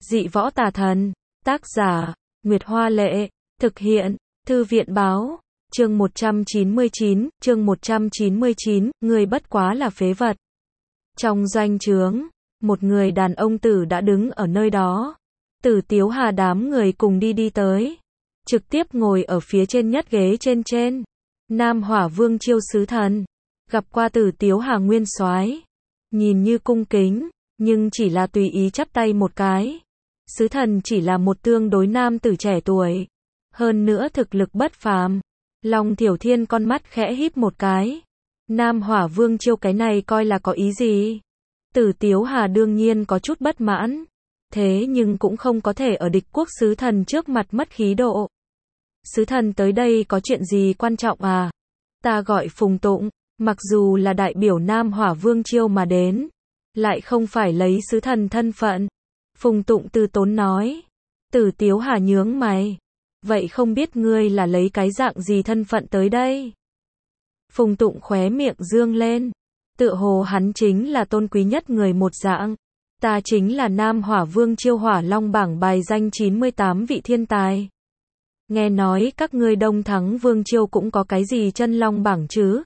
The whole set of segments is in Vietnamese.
Dị võ tà thần. Tác giả, Nguyệt Hoa Lệ. Thực hiện, Thư viện Báo. Chương 199, người bất quá là phế vật. Trong doanh trướng, một người đàn ông tử đã đứng ở nơi đó. Tử Tiếu Hà đám người cùng đi tới. Trực tiếp ngồi ở phía trên nhất ghế trên. Nam Hỏa Vương Chiêu sứ thần. Gặp qua Tử Tiếu Hà nguyên soái. Nhìn như cung kính, nhưng chỉ là tùy ý chắp tay một cái. Sứ thần chỉ là một tương đối nam tử trẻ tuổi. Hơn nữa thực lực bất phàm. Long Thiểu Thiên con mắt khẽ híp một cái. Nam Hỏa Vương Chiêu cái này coi là có ý gì? Tử Tiếu Hà đương nhiên có chút bất mãn. Thế nhưng cũng không có thể ở địch quốc sứ thần trước mặt mất khí độ. Sứ thần tới đây có chuyện gì quan trọng à? Ta gọi Phùng Tụng, mặc dù là đại biểu Nam Hỏa Vương Chiêu mà đến, lại không phải lấy sứ thần thân phận. Phùng Tụng từ tốn nói. Tử Tiếu Hà nhướng mày. Vậy không biết ngươi là lấy cái dạng gì thân phận tới đây? Phùng Tụng khóe miệng dương lên. Tựa hồ hắn chính là tôn quý nhất người một dạng. Ta chính là Nam Hỏa Vương Chiêu Hỏa Long bảng bài danh 98 vị thiên tài. Nghe nói các ngươi Đông Thắng Vương Chiêu cũng có cái gì chân long bảng chứ?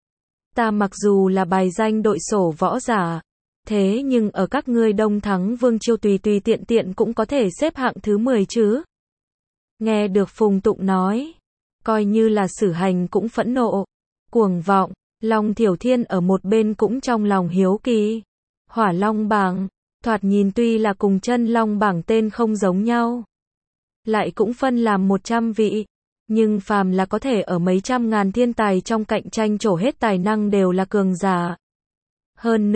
Ta mặc dù là bài danh đội sổ võ giả, thế nhưng ở các ngươi Đông Thắng Vương Chiêu tùy tiện cũng có thể xếp hạng thứ 10 chứ? Nghe được Phùng Tụng nói, coi như là Sử Hành cũng phẫn nộ, cuồng vọng. Long Thiểu Thiên ở một bên cũng trong lòng hiếu kỳ. Hỏa Long bảng, thoạt nhìn tuy là cùng chân long bảng tên không giống nhau, lại cũng phân làm 100 vị, nhưng phàm là có thể ở mấy trăm ngàn thiên tài trong cạnh tranh trổ hết tài năng đều là cường giả. Hơn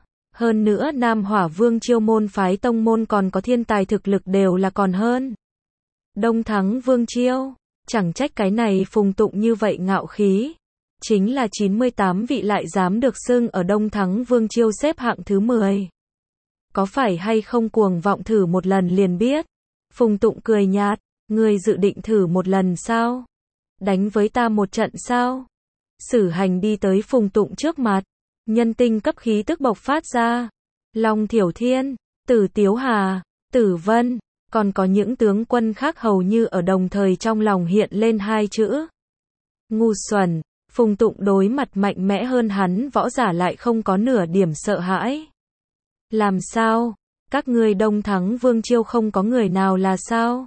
nữa Nam Hỏa Vương Chiêu môn phái tông môn còn có thiên tài thực lực đều là còn hơn Đông Thắng Vương Chiêu. Chẳng trách cái này Phùng Tụng như vậy ngạo khí. Chính là 98 vị lại dám được xưng ở Đông Thắng Vương Chiêu xếp hạng thứ 10. Có phải hay không cuồng vọng thử một lần liền biết. Phùng Tụng cười nhạt. Ngươi dự định thử một lần sao? Đánh với ta một trận sao? Sử Hành đi tới Phùng Tụng trước mặt. Nhân tinh cấp khí tức bộc phát ra. Long Thiểu Thiên, Tử Tiếu Hà, Tử Vân, còn có những tướng quân khác hầu như ở đồng thời trong lòng hiện lên hai chữ. Ngu xuẩn. Phùng Tụng đối mặt mạnh mẽ hơn hắn võ giả lại không có nửa điểm sợ hãi. Làm sao? Các ngươi Đông Thắng Vương Chiêu không có người nào là sao?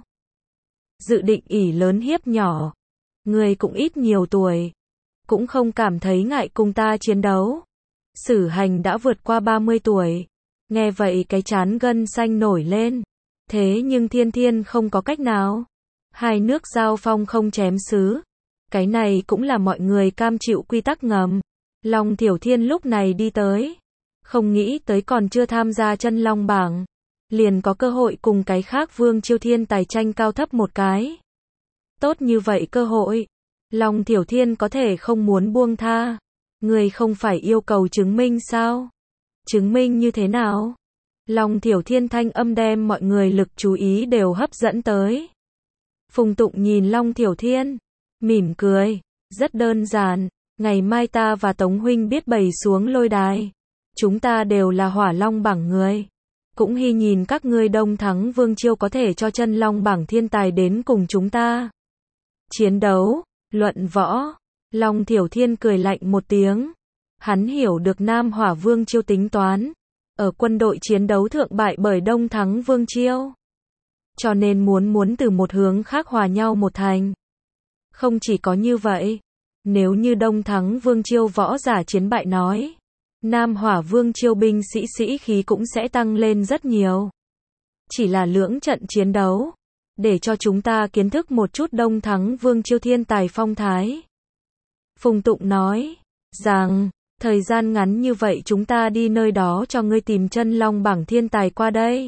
Dự định ỷ lớn hiếp nhỏ. Ngươi cũng ít nhiều tuổi. Cũng không cảm thấy ngại cùng ta chiến đấu. Sử Hành đã vượt qua 30 tuổi. Nghe vậy cái trán gân xanh nổi lên. Thế nhưng Thiên không có cách nào. Hai nước giao phong không chém sứ. Cái này cũng là mọi người cam chịu quy tắc ngầm. Long Thiểu Thiên lúc này đi tới. Không nghĩ tới còn chưa tham gia chân long bảng. Liền có cơ hội cùng cái khác Vương Chiêu thiên tài tranh cao thấp một cái. Tốt như vậy cơ hội. Long Thiểu Thiên có thể không muốn buông tha. Người không phải yêu cầu chứng minh sao? Chứng minh như thế nào? Long Thiểu Thiên thanh âm đem mọi người lực chú ý đều hấp dẫn tới. Phùng Tụng nhìn Long Thiểu Thiên. Mỉm cười, rất đơn giản, ngày mai ta và Tống Huynh biết bày xuống lôi đài. Chúng ta đều là Hỏa Long bảng người. Cũng hy nhìn các ngươi Đông Thắng Vương Chiêu có thể cho chân long bảng thiên tài đến cùng chúng ta. Chiến đấu, luận võ. Long Thiểu Thiên cười lạnh một tiếng. Hắn hiểu được Nam Hỏa Vương Chiêu tính toán. Ở quân đội chiến đấu thượng bại bởi Đông Thắng Vương Chiêu. Cho nên muốn từ một hướng khác hòa nhau một thành. Không chỉ có như vậy, nếu như Đông Thắng Vương Chiêu võ giả chiến bại nói, Nam Hỏa Vương Chiêu binh sĩ khí cũng sẽ tăng lên rất nhiều. Chỉ là lưỡng trận chiến đấu, để cho chúng ta kiến thức một chút Đông Thắng Vương Chiêu thiên tài phong thái. Phùng Tụng nói, rằng, thời gian ngắn như vậy chúng ta đi nơi đó cho ngươi tìm chân long bảng thiên tài qua đây.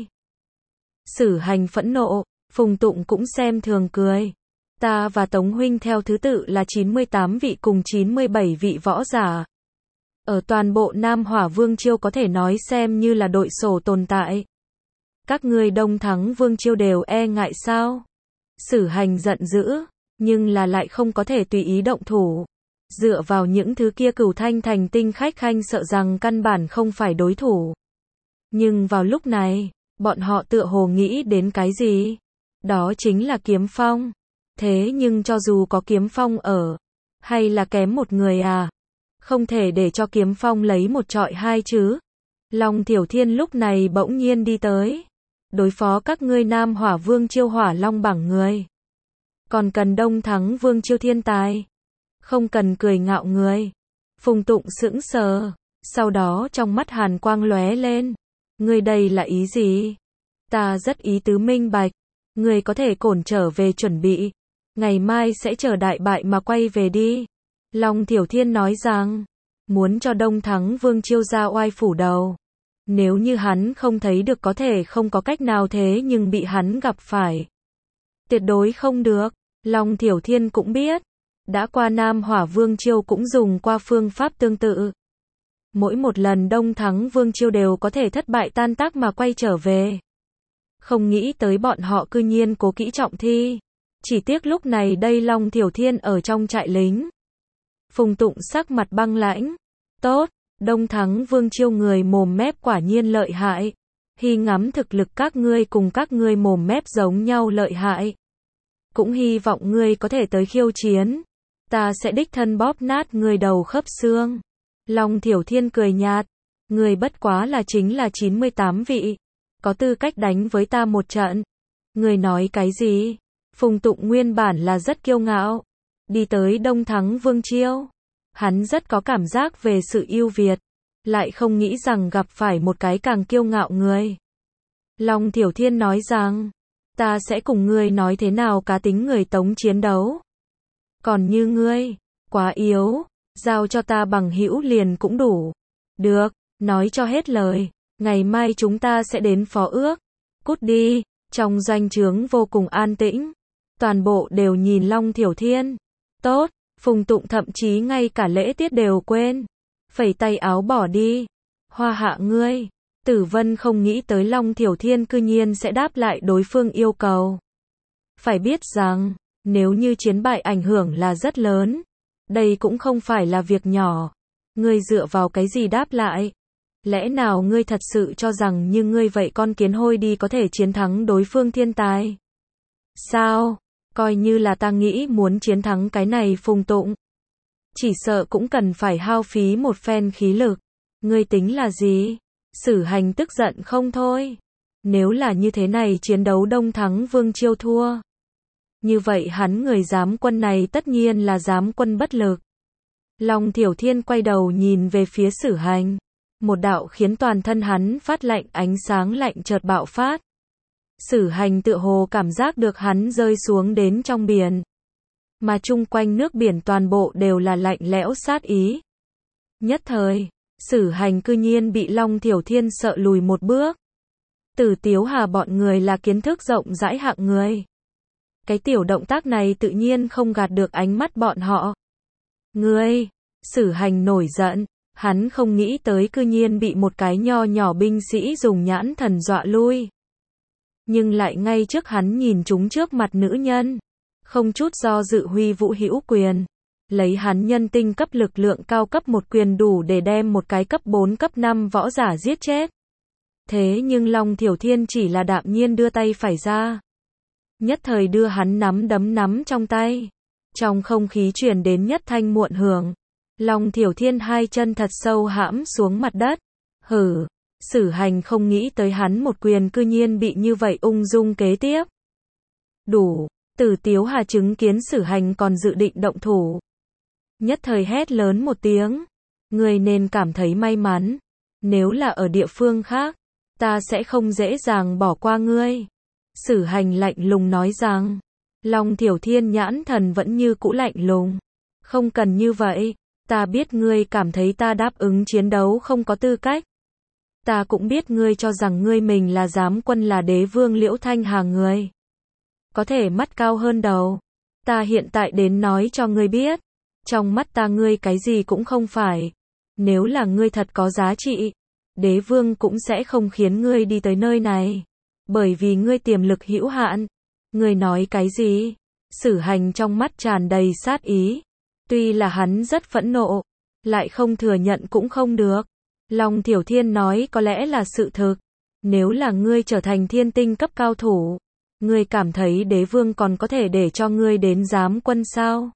Sử Hành phẫn nộ, Phùng Tụng cũng xem thường cười. Ta và Tống Huynh theo thứ tự là 98 vị cùng 97 vị võ giả. Ở toàn bộ Nam Hỏa Vương Chiêu có thể nói xem như là đội sổ tồn tại. Các ngươi Đông Thắng Vương Chiêu đều e ngại sao? Sử Hành giận dữ, nhưng là lại không có thể tùy ý động thủ. Dựa vào những thứ kia Cửu Thanh Thành tinh khách khanh sợ rằng căn bản không phải đối thủ. Nhưng vào lúc này, Bọn họ tựa hồ nghĩ đến cái gì? Đó chính là Kiếm Phong. Thế nhưng cho dù có Kiếm Phong ở, hay là kém một người à? Không thể để cho Kiếm Phong lấy một trọi hai chứ. Long Thiểu Thiên lúc này bỗng nhiên đi tới. Đối phó các ngươi Nam Hỏa Vương Chiêu Hỏa Long bảng người. Còn cần Đông Thắng Vương Chiêu thiên tài. Không cần cười ngạo người. Phùng Tụng sững sờ. Sau đó trong mắt hàn quang lóe lên. Ngươi đây là ý gì? Ta rất ý tứ minh bạch. Ngươi có thể cổn trở về chuẩn bị. Ngày mai sẽ chờ đại bại mà quay về đi. Long Thiểu Thiên nói rằng. Muốn cho Đông Thắng Vương Chiêu ra oai phủ đầu. Nếu như hắn không thấy được có thể không có cách nào thế nhưng bị hắn gặp phải. Tuyệt đối không được. Long Thiểu Thiên cũng biết. Đã qua Nam Hỏa Vương Chiêu cũng dùng qua phương pháp tương tự. Mỗi một lần Đông Thắng Vương Chiêu đều có thể thất bại tan tác mà quay trở về. Không nghĩ tới bọn họ cư nhiên cố kỹ trọng thi. Chỉ tiếc lúc này đây Long Thiểu Thiên ở trong trại lính. Phùng Tụng sắc mặt băng lãnh. Tốt, Đông Thắng Vương Chiêu người mồm mép quả nhiên lợi hại. Hy ngắm thực lực các ngươi cùng các ngươi mồm mép giống nhau lợi hại. Cũng hy vọng ngươi có thể tới khiêu chiến. Ta sẽ đích thân bóp nát ngươi đầu khớp xương. Long Thiểu Thiên cười nhạt. Ngươi bất quá là chính là 98 vị. Có tư cách đánh với ta một trận. Ngươi nói cái gì? Phùng Tụng nguyên bản là rất kiêu ngạo. Đi tới Đông Thắng Vương Chiêu. Hắn rất có cảm giác về sự ưu việt. Lại không nghĩ rằng gặp phải một cái càng kiêu ngạo người. Long Thiểu Thiên nói rằng. Ta sẽ cùng ngươi nói thế nào cá tính người Tống chiến đấu. Còn như ngươi, quá yếu, giao cho ta bằng hữu liền cũng đủ. Được, nói cho hết lời, ngày mai chúng ta sẽ đến phó ước. Cút đi, trong doanh trướng vô cùng an tĩnh. Toàn bộ đều nhìn Long Thiểu Thiên. Tốt, Phùng Tụng thậm chí ngay cả lễ tiết đều quên. Phẩy tay áo bỏ đi. Hoa hạ ngươi. Tử Vân không nghĩ tới Long Thiểu Thiên cư nhiên sẽ đáp lại đối phương yêu cầu. Phải biết rằng, nếu như chiến bại ảnh hưởng là rất lớn. Đây cũng không phải là việc nhỏ. Ngươi dựa vào cái gì đáp lại? Lẽ nào ngươi thật sự cho rằng như ngươi vậy con kiến hôi đi có thể chiến thắng đối phương thiên tài? Sao? Coi như là ta nghĩ muốn chiến thắng cái này Phùng Tụng. Chỉ sợ cũng cần phải hao phí một phen khí lực. Ngươi tính là gì? Sử Hành tức giận không thôi. Nếu là như thế này chiến đấu Đông Thắng Vương Chiêu thua. Như vậy hắn người giám quân này tất nhiên là giám quân bất lực. Long Thiểu Thiên quay đầu nhìn về phía Sử Hành. Một đạo khiến toàn thân hắn phát lạnh ánh sáng lạnh chợt bạo phát. Sử Hành tựa hồ cảm giác được hắn rơi xuống đến trong biển. Mà chung quanh nước biển toàn bộ đều là lạnh lẽo sát ý. Nhất thời, Sử Hành cư nhiên bị Long Thiểu Thiên sợ lùi một bước. Từ Tiếu Hà bọn người là kiến thức rộng rãi hạng người. Cái tiểu động tác này tự nhiên không gạt được ánh mắt bọn họ. Ngươi, Sử Hành nổi giận, hắn không nghĩ tới cư nhiên bị một cái nho nhỏ binh sĩ dùng nhãn thần dọa lui. Nhưng lại ngay trước hắn nhìn chúng trước mặt nữ nhân. Không chút do dự huy vũ hữu quyền. Lấy hắn nhân tinh cấp lực lượng cao cấp một quyền đủ để đem một cái cấp 4 cấp 5 võ giả giết chết. Thế nhưng Long Thiểu Thiên chỉ là đạm nhiên đưa tay phải ra. Nhất thời đưa hắn nắm đấm nắm trong tay. Trong không khí truyền đến nhất thanh muộn hưởng. Long Thiểu Thiên hai chân thật sâu hãm xuống mặt đất. Hử, Sử Hành không nghĩ tới hắn một quyền cư nhiên bị như vậy ung dung kế tiếp. Đủ, Từ Tiếu Hà chứng kiến Sử Hành còn dự định động thủ. Nhất thời hét lớn một tiếng. Ngươi nên cảm thấy may mắn. Nếu là ở địa phương khác, ta sẽ không dễ dàng bỏ qua ngươi. Sử Hành lạnh lùng nói rằng. Long Thiểu Thiên nhãn thần vẫn như cũ lạnh lùng. Không cần như vậy. Ta biết ngươi cảm thấy ta đáp ứng chiến đấu không có tư cách. Ta cũng biết ngươi cho rằng ngươi mình là giám quân là đế vương Liễu Thanh Hà người. Có thể mắt cao hơn đầu. Ta hiện tại đến nói cho ngươi biết. Trong mắt ta ngươi cái gì cũng không phải. Nếu là ngươi thật có giá trị, đế vương cũng sẽ không khiến ngươi đi tới nơi này. Bởi vì ngươi tiềm lực hữu hạn. Ngươi nói cái gì? Sử Hành trong mắt tràn đầy sát ý. Tuy là hắn rất phẫn nộ, lại không thừa nhận cũng không được. Long Thiểu Thiên nói có lẽ là sự thực. Nếu là ngươi trở thành thiên tinh cấp cao thủ, ngươi cảm thấy đế vương còn có thể để cho ngươi đến giám quân sao?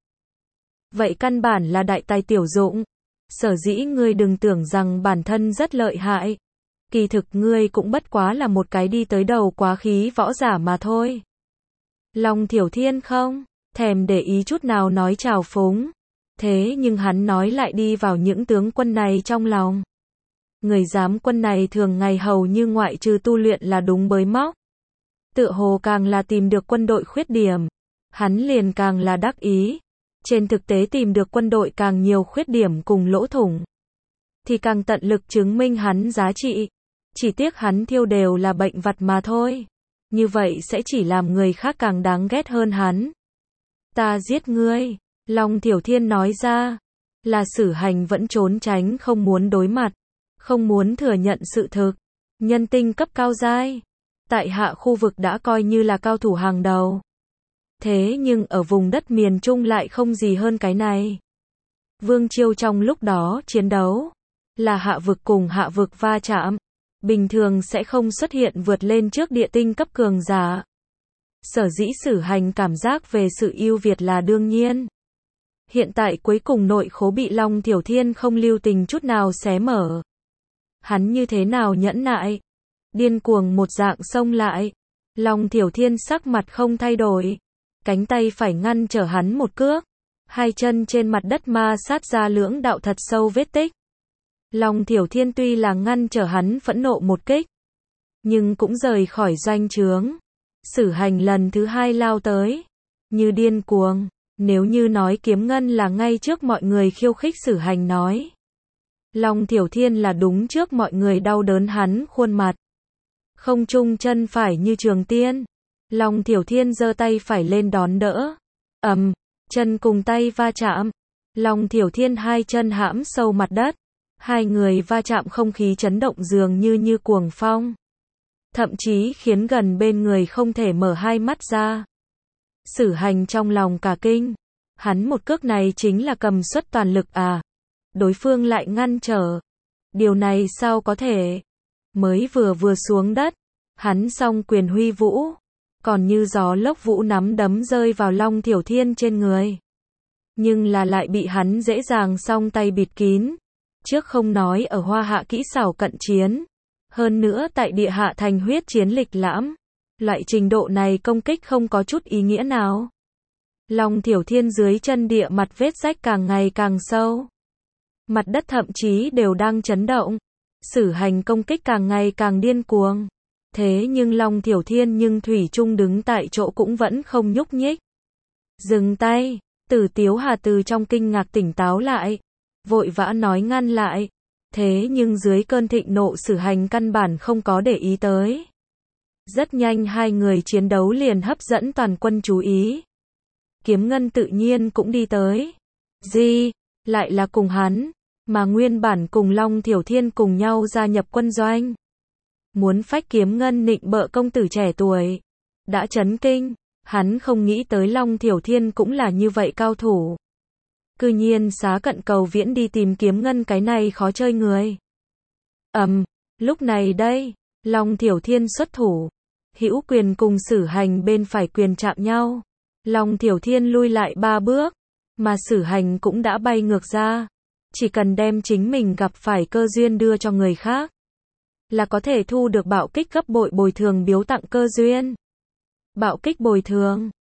Vậy căn bản là đại tài tiểu dụng. Sở dĩ ngươi đừng tưởng rằng bản thân rất lợi hại. Kỳ thực ngươi cũng bất quá là một cái đi tới đầu quá khí võ giả mà thôi. Long Thiểu Thiên không thèm để ý chút nào nói trào phúng. Thế nhưng hắn nói lại đi vào những tướng quân này trong lòng. Người giám quân này thường ngày hầu như ngoại trừ tu luyện là đúng bới móc. Tựa hồ càng là tìm được quân đội khuyết điểm, hắn liền càng là đắc ý. Trên thực tế tìm được quân đội càng nhiều khuyết điểm cùng lỗ thủng, thì càng tận lực chứng minh hắn giá trị. Chỉ tiếc hắn thiêu đều là bệnh vặt mà thôi. Như vậy sẽ chỉ làm người khác càng đáng ghét hơn hắn. Ta giết ngươi, Long Thiểu Thiên nói ra. Là Sử Hành vẫn trốn tránh không muốn đối mặt, không muốn thừa nhận sự thực. Nhân tinh cấp cao giai, tại hạ khu vực đã coi như là cao thủ hàng đầu. Thế nhưng ở vùng đất miền Trung lại không gì hơn cái này. Vương Chiêu trong lúc đó chiến đấu, là hạ vực cùng hạ vực va chạm. Bình thường sẽ không xuất hiện vượt lên trước địa tinh cấp cường giả. Sở dĩ Sử Hành cảm giác về sự ưu việt là đương nhiên. Hiện tại cuối cùng nội khố bị Long Thiểu Thiên không lưu tình chút nào xé mở. Hắn như thế nào nhẫn nại? Điên cuồng một dạng xông lại. Long Thiểu Thiên sắc mặt không thay đổi. Cánh tay phải ngăn trở hắn một cước. Hai chân trên mặt đất ma sát ra lưỡng đạo thật sâu vết tích. Long Thiểu Thiên tuy là ngăn trở hắn phẫn nộ một kích, nhưng cũng rời khỏi doanh trướng. Sử Hành lần thứ hai lao tới, như điên cuồng. Nếu như nói Kiếm Ngân là ngay trước mọi người khiêu khích Sử Hành nói, Long Thiểu Thiên là đúng trước mọi người đau đớn hắn khuôn mặt. Không trung chân phải như trường tiên. Long Thiểu Thiên giơ tay phải lên đón đỡ. Chân cùng tay va chạm. Long Thiểu Thiên hai chân hãm sâu mặt đất. Hai người va chạm không khí chấn động dường như cuồng phong. Thậm chí khiến gần bên người không thể mở hai mắt ra. Sử Hành trong lòng cả kinh. Hắn một cước này chính là cầm suất toàn lực à. Đối phương lại ngăn trở. Điều này sao có thể. Mới vừa xuống đất. Hắn song quyền huy vũ. Còn như gió lốc vũ nắm đấm rơi vào Long Thiểu Thiên trên người. Nhưng là lại bị hắn dễ dàng song tay bịt kín. Trước không nói ở Hoa Hạ kỹ xảo cận chiến. Hơn nữa tại địa hạ thành huyết chiến lịch lãm. Loại trình độ này công kích không có chút ý nghĩa nào. Long Thiểu Thiên dưới chân địa mặt vết rách càng ngày càng sâu. Mặt đất thậm chí đều đang chấn động. Sử Hành công kích càng ngày càng điên cuồng. Thế nhưng Long Thiểu Thiên nhưng thủy chung đứng tại chỗ cũng vẫn không nhúc nhích. Dừng tay, Tử Tiếu Hà từ trong kinh ngạc tỉnh táo lại. Vội vã nói ngăn lại. Thế nhưng dưới cơn thịnh nộ Sử Hành căn bản không có để ý tới. Rất nhanh hai người chiến đấu liền hấp dẫn toàn quân chú ý. Kiếm Ngân tự nhiên cũng đi tới. Lại là cùng hắn, mà nguyên bản cùng Long Thiểu Thiên cùng nhau gia nhập quân doanh. Muốn phách Kiếm Ngân nịnh bợ công tử trẻ tuổi. Đã chấn kinh, hắn không nghĩ tới Long Thiểu Thiên cũng là như vậy cao thủ. Cư nhiên xá cận cầu viễn đi tìm Kiếm Ngân cái này khó chơi người. Lúc này đây, Long Thiểu Thiên xuất thủ. Hữu quyền cùng Sử Hành bên phải quyền chạm nhau. Long Thiểu Thiên lui lại 3 bước, mà Sử Hành cũng đã bay ngược ra. Chỉ cần đem chính mình gặp phải cơ duyên đưa cho người khác, là có thể thu được bạo kích gấp bội bồi thường biếu tặng cơ duyên. Bạo kích bồi thường,